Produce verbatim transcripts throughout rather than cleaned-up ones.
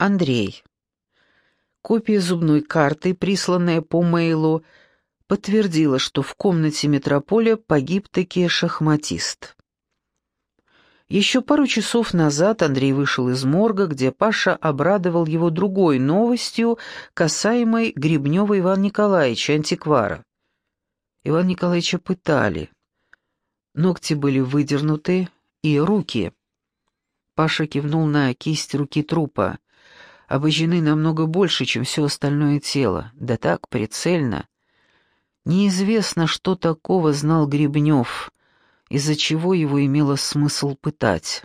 Андрей. Копия зубной карты, присланная по мейлу, подтвердила, что в комнате «Метрополя» погиб-таки шахматист. Еще пару часов назад Андрей вышел из морга, где Паша обрадовал его другой новостью, касаемой Гребнева Ивана Николаевича, антиквара. Ивана Николаевича пытали. Ногти были выдернуты, и руки. Паша кивнул на кисть руки трупа. Обожжены намного больше, чем все остальное тело. Да так, прицельно. Неизвестно, что такого знал Гребнев, из-за чего его имело смысл пытать.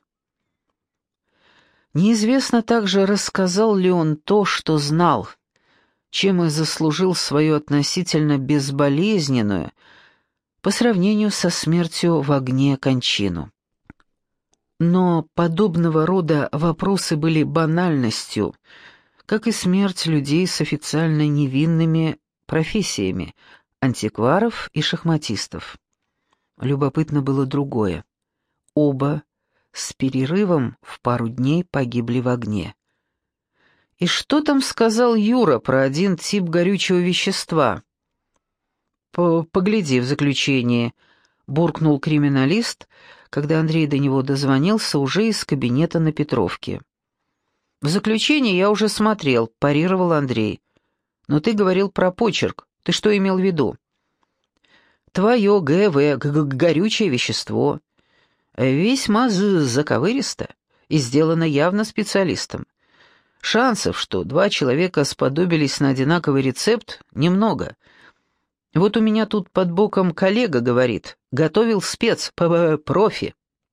Неизвестно также, рассказал ли он то, что знал, чем и заслужил свою относительно безболезненную, по сравнению со смертью в огне, кончину. Но подобного рода вопросы были банальностью, как и смерть людей с официально невинными профессиями – антикваров и шахматистов. Любопытно было другое. Оба с перерывом в пару дней погибли в огне. И что там сказал Юра про один тип горючего вещества? «Погляди в заключение», — буркнул криминалист, когда Андрей до него дозвонился уже из кабинета на Петровке. «В заключение я уже смотрел», — парировал Андрей. «Но ты говорил про почерк. Ты что имел в виду?» «Твое ГВ, горючее вещество. Весьма заковыристо и сделано явно специалистом. Шансов, что два человека сподобились на одинаковый рецепт, немного. Вот у меня тут под боком коллега говорит, готовил спец, профи».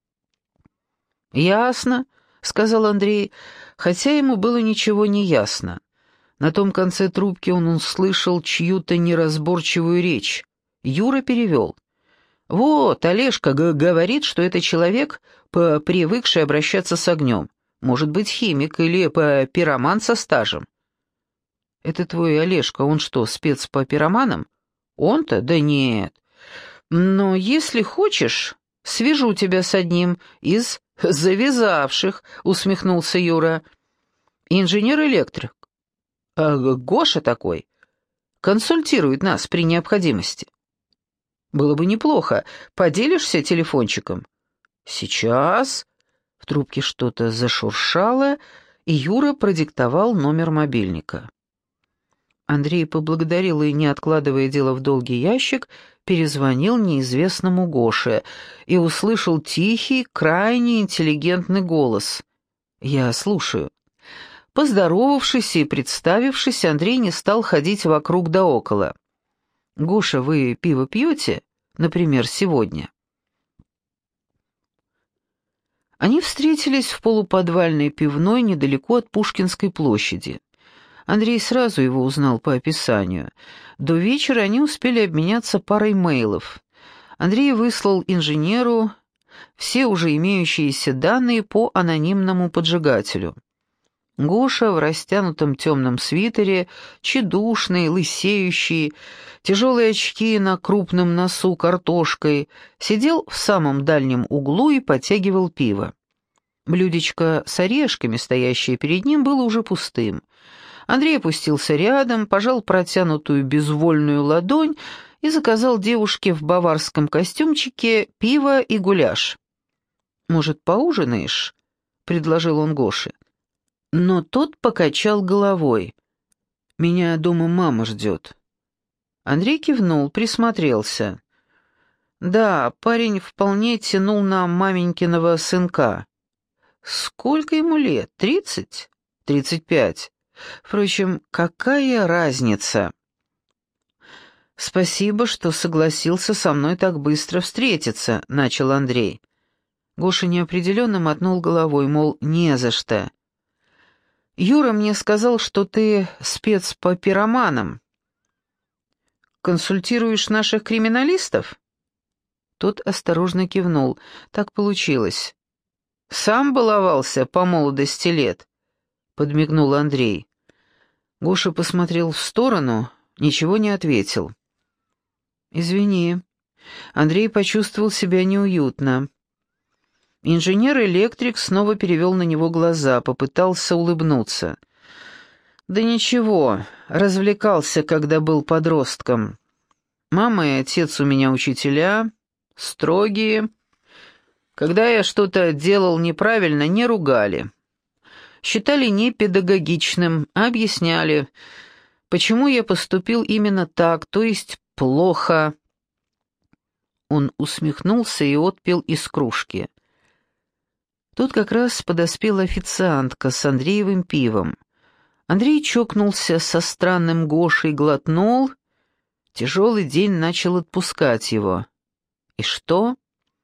«Ясно», — сказал Андрей, хотя ему было ничего не ясно. На том конце трубки он услышал чью-то неразборчивую речь. Юра перевел. «Вот, Олежка говорит, что это человек, привыкший обращаться с огнем. Может быть, химик или пироман со стажем». «Это твой Олежка, он что, спец по пироманам?» «Он-то? Да нет. Но если хочешь, свяжу тебя с одним из завязавших», — усмехнулся Юра. «Инженер-электрик. А Гоша такой. Консультирует нас при необходимости. Было бы неплохо. Поделишься телефончиком?» «Сейчас». В трубке что-то зашуршало, и Юра продиктовал номер мобильника. Андрей поблагодарил и, не откладывая дело в долгий ящик, перезвонил неизвестному Гоше и услышал тихий, крайне интеллигентный голос. «Я слушаю». Поздоровавшись и представившись, Андрей не стал ходить вокруг да около. «Гоша, вы пиво пьете? Например, сегодня?» Они встретились в полуподвальной пивной недалеко от Пушкинской площади. Андрей сразу его узнал по описанию. До вечера они успели обменяться парой мейлов. Андрей выслал инженеру все уже имеющиеся данные по анонимному поджигателю. Гоша в растянутом темном свитере, тщедушный, лысеющий, тяжелые очки на крупном носу картошкой, сидел в самом дальнем углу и потягивал пиво. Блюдечко с орешками, стоящее перед ним, было уже пустым. Андрей опустился рядом, пожал протянутую безвольную ладонь и заказал девушке в баварском костюмчике пиво и гуляш. «Может, поужинаешь?» — предложил он Гоше. Но тот покачал головой. «Меня дома мама ждет». Андрей кивнул, присмотрелся. Да, парень вполне тянул на маменькиного сынка. Сколько ему лет? Тридцать? Тридцать пять. Впрочем, какая разница? «Спасибо, что согласился со мной так быстро встретиться», — начал Андрей. Гоша неопределенно мотнул головой, мол, не за что. «Юра мне сказал, что ты спец по пироманам. Консультируешь наших криминалистов?» Тот осторожно кивнул. «Так получилось». «Сам баловался по молодости лет?» — подмигнул Андрей. Гоша посмотрел в сторону, ничего не ответил. «Извини». Андрей почувствовал себя неуютно. Инженер-электрик снова перевел на него глаза, попытался улыбнуться. Да ничего, развлекался, когда был подростком. Мама и отец у меня учителя, строгие. Когда я что-то делал неправильно, не ругали. Считали непедагогичным, а объясняли, почему я поступил именно так, то есть плохо. Он усмехнулся и отпил из кружки. Тут как раз подоспела официантка с Андреевым пивом. Андрей чокнулся со странным Гошей, глотнул. Тяжелый день начал отпускать его. И что?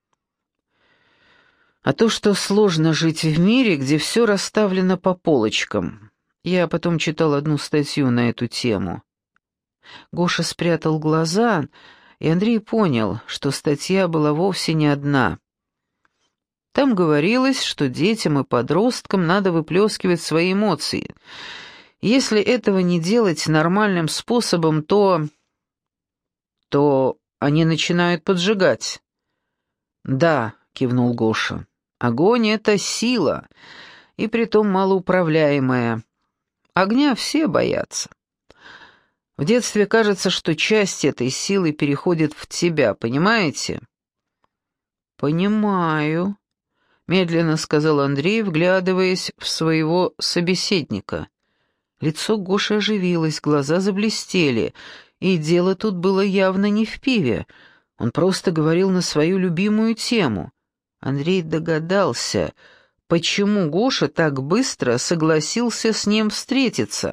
А то, что сложно жить в мире, где все расставлено по полочкам. Я потом читал одну статью на эту тему. Гоша спрятал глаза, и Андрей понял, что статья была вовсе не одна. Там говорилось, что детям и подросткам надо выплескивать свои эмоции. Если этого не делать нормальным способом, то... то они начинают поджигать. «Да», — кивнул Гоша, — «огонь — это сила, и притом малоуправляемая. Огня все боятся. В детстве кажется, что часть этой силы переходит в тебя, понимаете?» «Понимаю», — медленно сказал Андрей, вглядываясь в своего собеседника. Лицо Гоши оживилось, глаза заблестели, и дело тут было явно не в пиве. Он просто говорил на свою любимую тему. Андрей догадался, почему Гоша так быстро согласился с ним встретиться.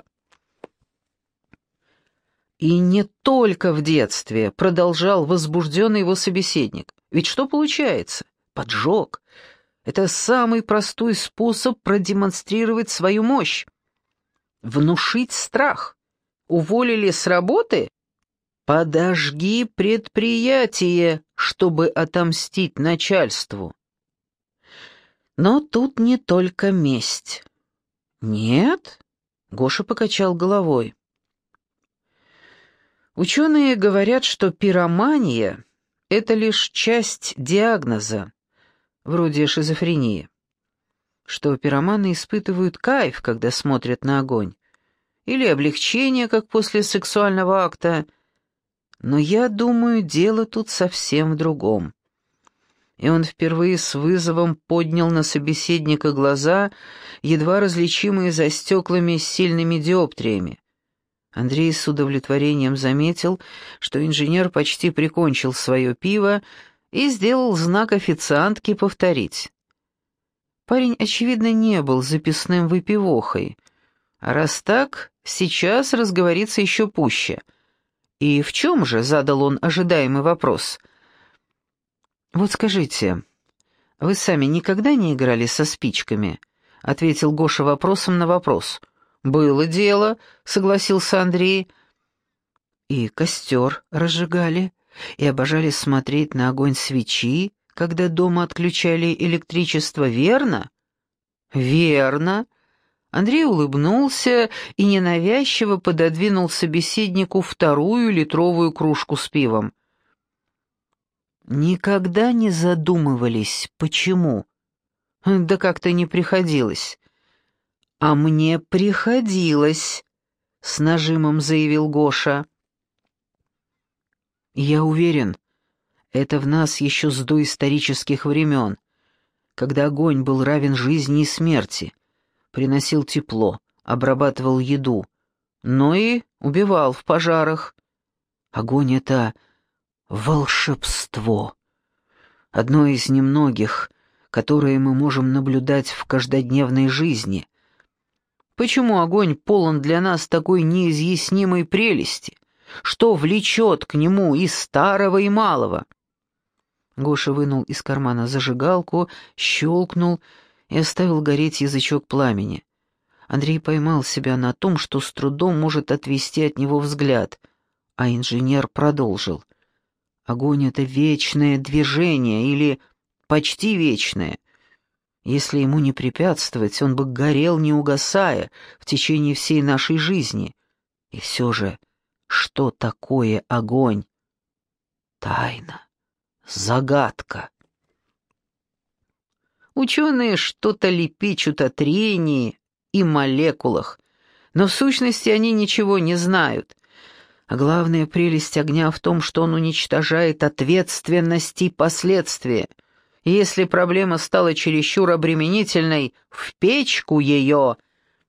«И не только в детстве», — продолжал возбужденный его собеседник. «Ведь что получается? Поджог. Это самый простой способ продемонстрировать свою мощь. Внушить страх. Уволили с работы? Подожги предприятие, чтобы отомстить начальству». Но тут не только месть. «Нет?» — Гоша покачал головой. Ученые говорят, что пиромания — это лишь часть диагноза, вроде шизофрении, что пироманы испытывают кайф, когда смотрят на огонь, или облегчение, как после сексуального акта. Но я думаю, дело тут совсем в другом. И он впервые с вызовом поднял на собеседника глаза, едва различимые за стеклами с сильными диоптриями. Андрей с удовлетворением заметил, что инженер почти прикончил свое пиво и сделал знак официантке повторить. Парень, очевидно, не был записным выпивохой, а раз так, сейчас разговорится еще пуще. «И в чем же?» — задал он ожидаемый вопрос. «Вот скажите, вы сами никогда не играли со спичками?» — ответил Гоша вопросом на вопрос. «Было дело», — согласился Андрей. «И костер разжигали, и обожали смотреть на огонь свечи, когда дома отключали электричество, верно?» «Верно». Андрей улыбнулся и ненавязчиво пододвинул собеседнику вторую литровую кружку с пивом. «Никогда не задумывались, почему?» «Да как-то не приходилось». «А мне приходилось», — с нажимом заявил Гоша. «Я уверен, это в нас еще с доисторических времен, когда огонь был равен жизни и смерти, приносил тепло, обрабатывал еду, но и убивал в пожарах. Огонь — это волшебство, одно из немногих, которое мы можем наблюдать в каждодневной жизни. Почему огонь полон для нас такой неизъяснимой прелести? Что влечет к нему и старого, и малого?» Гоша вынул из кармана зажигалку, щелкнул и оставил гореть язычок пламени. Андрей поймал себя на том, что с трудом может отвести от него взгляд, а инженер продолжил. «Огонь — это вечное движение или почти вечное. Если ему не препятствовать, он бы горел, не угасая, в течение всей нашей жизни. И все же, что такое огонь? Тайна, загадка». Ученые что-то лепечут о трении и молекулах, Но в сущности они ничего не знают. А главная прелесть огня в том, что он уничтожает ответственность и последствия. И если проблема стала чересчур обременительной, в печку ее.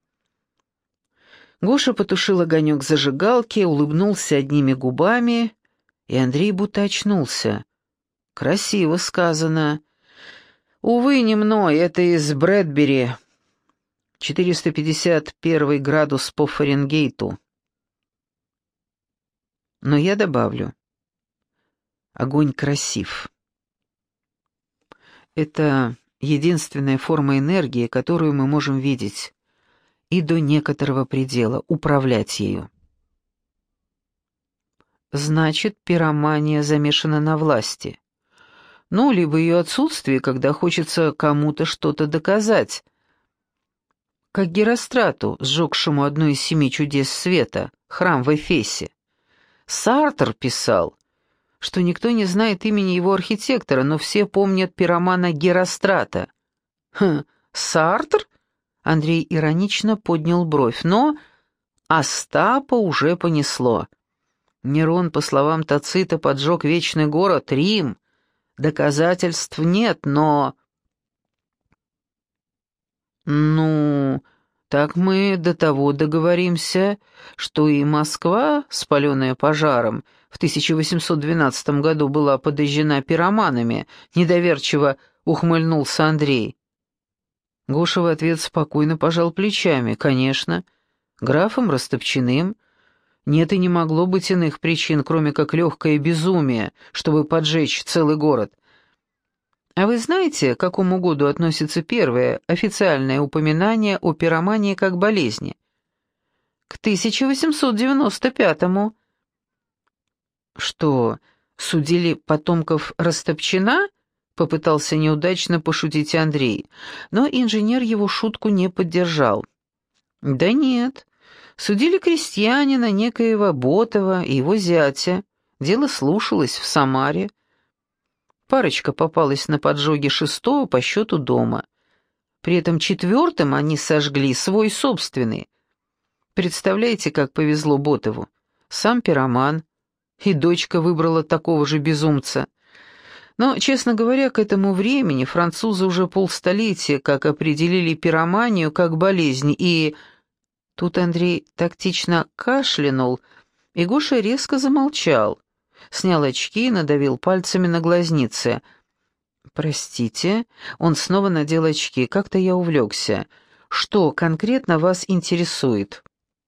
Гоша потушил огонек зажигалки, улыбнулся одними губами, и Андрей будто очнулся. Красиво сказано. Увы, не мной, это из Брэдбери. четыреста пятьдесят первый градус по Фаренгейту. Но я добавлю. Огонь красив. Это единственная форма энергии, которую мы можем видеть, и до некоторого предела управлять ею. Значит, пиромания замешана на власти. Ну, либо ее отсутствие, когда хочется кому-то что-то доказать. Как Герострату, сжегшему одно из семи чудес света, храм в Эфесе. Сартр писал, что никто не знает имени его архитектора, но все помнят пиромана Герострата. Хм, Сартр? Андрей иронично поднял бровь, но Остапа уже понесло. Нерон, по словам Тацита, поджег вечный город, Рим. Доказательств нет, но... Ну, так мы до того договоримся, что и Москва, спаленная пожаром, в тысяча восемьсот двенадцатом году была подожжена пироманами, недоверчиво ухмыльнулся Андрей. Гоша в ответ спокойно пожал плечами. Конечно, графом Растопчиным нет и не могло быть иных причин, кроме как легкое безумие, чтобы поджечь целый город. А вы знаете, к какому году относится первое официальное упоминание о пиромании как болезни? К тысяча восемьсот девяносто пятому. Что, судили потомков Растопчина? Попытался неудачно пошутить Андрей, но инженер его шутку не поддержал. Да нет, судили крестьянина некоего Ботова и его зятя. Дело слушалось в Самаре. Парочка попалась на поджоге шестого по счету дома. При этом четвертым они сожгли свой собственный. Представляете, как повезло Ботову? Сам пироман, и дочка выбрала такого же безумца. Но, честно говоря, к этому времени французы уже полстолетия как определили пироманию как болезнь, и... Тут Андрей тактично кашлянул, и Гоша резко замолчал. Снял очки и надавил пальцами на глазницы. «Простите», он снова надел очки, как-то я увлекся. «Что конкретно вас интересует?»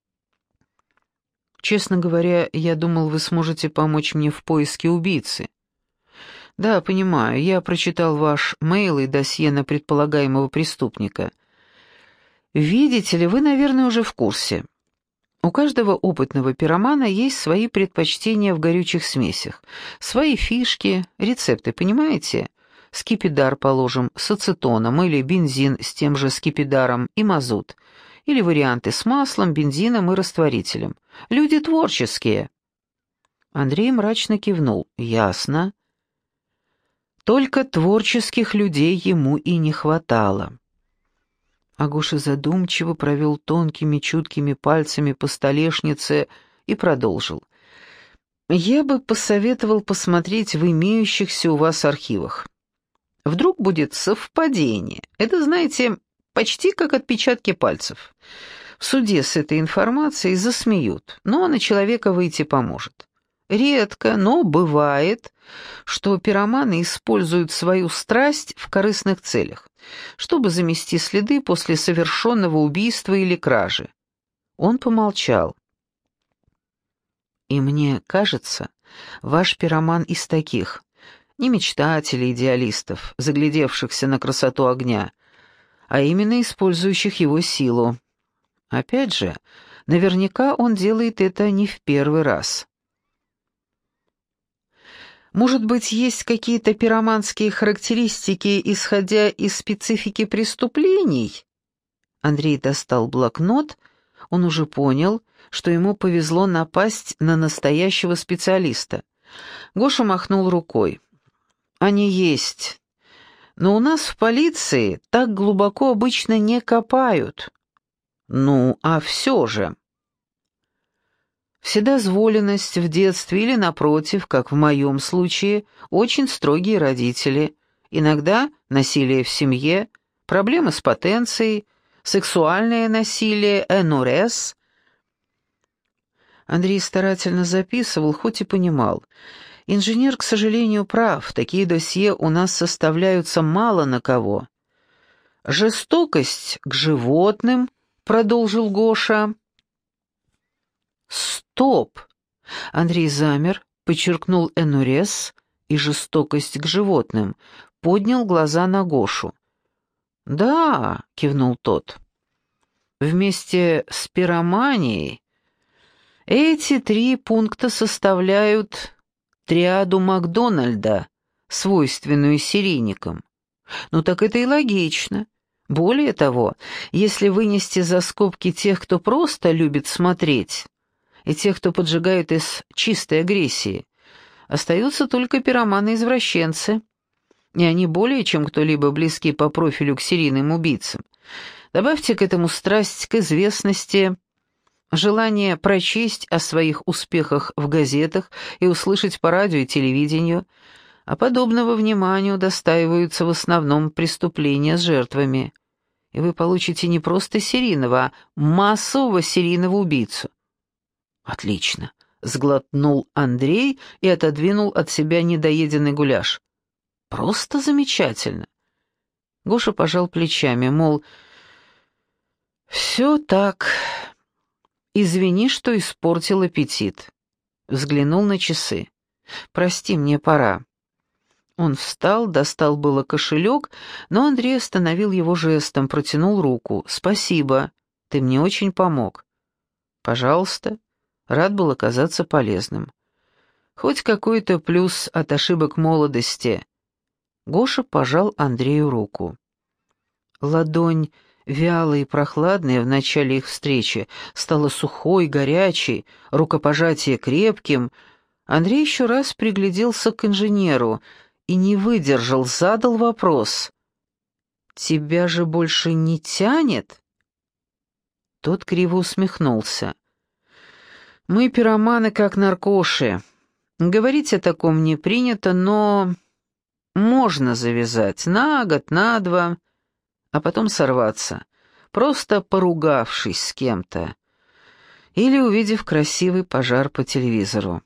«Честно говоря, я думал, вы сможете помочь мне в поиске убийцы». «Да, понимаю, я прочитал ваш мейл и досье на предполагаемого преступника. Видите ли, вы, наверное, уже в курсе. У каждого опытного пиромана есть свои предпочтения в горючих смесях, свои фишки, рецепты, понимаете? Скипидар, положим, с ацетоном, или бензин с тем же скипидаром и мазут, или варианты с маслом, бензином и растворителем. Люди творческие». Андрей мрачно кивнул. «Ясно. Только творческих людей ему и не хватало». Агуша задумчиво провел тонкими чуткими пальцами по столешнице и продолжил. «Я бы посоветовал посмотреть в имеющихся у вас архивах. Вдруг будет совпадение. Это, знаете, почти как отпечатки пальцев. В суде с этой информацией засмеют, но на человека выйти поможет. Редко, но бывает, что пироманы используют свою страсть в корыстных целях, чтобы замести следы после совершенного убийства или кражи». Он помолчал. «И мне кажется, ваш пироман из таких, не мечтателей, идеалистов, заглядевшихся на красоту огня, а именно использующих его силу. Опять же, наверняка он делает это не в первый раз». «Может быть, есть какие-то пироманские характеристики, исходя из специфики преступлений?» Андрей достал блокнот, он уже понял, что ему повезло напасть на настоящего специалиста. Гоша махнул рукой. «Они есть, но у нас в полиции так глубоко обычно не копают». Ну, а все же. Вседозволенность в детстве или, напротив, как в моем случае, очень строгие родители. Иногда насилие в семье, проблемы с потенцией, сексуальное насилие, энурез. Андрей старательно записывал, хоть и понимал. Инженер, к сожалению, прав, такие досье у нас составляются мало на кого. «Жестокость к животным», — продолжил Гоша. «Стоп!» Андрей замер, подчеркнул энурез и жестокость к животным, поднял глаза на Гошу. «Да», — кивнул тот, — «вместе с пироманией эти три пункта составляют триаду Макдональда, свойственную серийникам. Ну так это и логично. Более того, если вынести за скобки тех, кто просто любит смотреть, и тех, кто поджигает из чистой агрессии, остаются только пироманы-извращенцы, и они более чем кто-либо близки по профилю к серийным убийцам. Добавьте к этому страсть к известности, желание прочесть о своих успехах в газетах и услышать по радио и телевидению, а подобного внимания удостаиваются в основном преступления с жертвами. И вы получите не просто серийного, а массового серийного убийцу. «Отлично», — сглотнул Андрей и отодвинул от себя недоеденный гуляш. «Просто замечательно». Гоша пожал плечами, мол, «все так. Извини, что испортил аппетит». Взглянул на часы. «Прости, мне пора». Он встал, достал было кошелек, но Андрей остановил его жестом, протянул руку. «Спасибо, ты мне очень помог». «Пожалуйста». Рад был оказаться полезным. Хоть какой-то плюс от ошибок молодости. Гоша пожал Андрею руку. Ладонь, вялая и прохладная в начале их встречи, стала сухой, горячей, рукопожатие крепким. Андрей еще раз пригляделся к инженеру и не выдержал, задал вопрос. «Тебя же больше не тянет?» Тот криво усмехнулся. «Мы пироманы как наркоши. Говорить о таком не принято, но можно завязать на год, на два, а потом сорваться, просто поругавшись с кем-то или увидев красивый пожар по телевизору».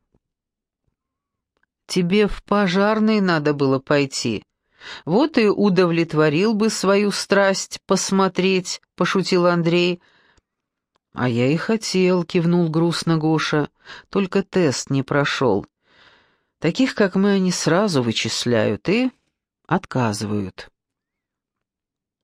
«Тебе в пожарный надо было пойти. Вот и удовлетворил бы свою страсть посмотреть», — пошутил Андрей. «А я и хотел», — кивнул грустно Гоша, — «только тест не прошел. Таких, как мы, они сразу вычисляют и отказывают».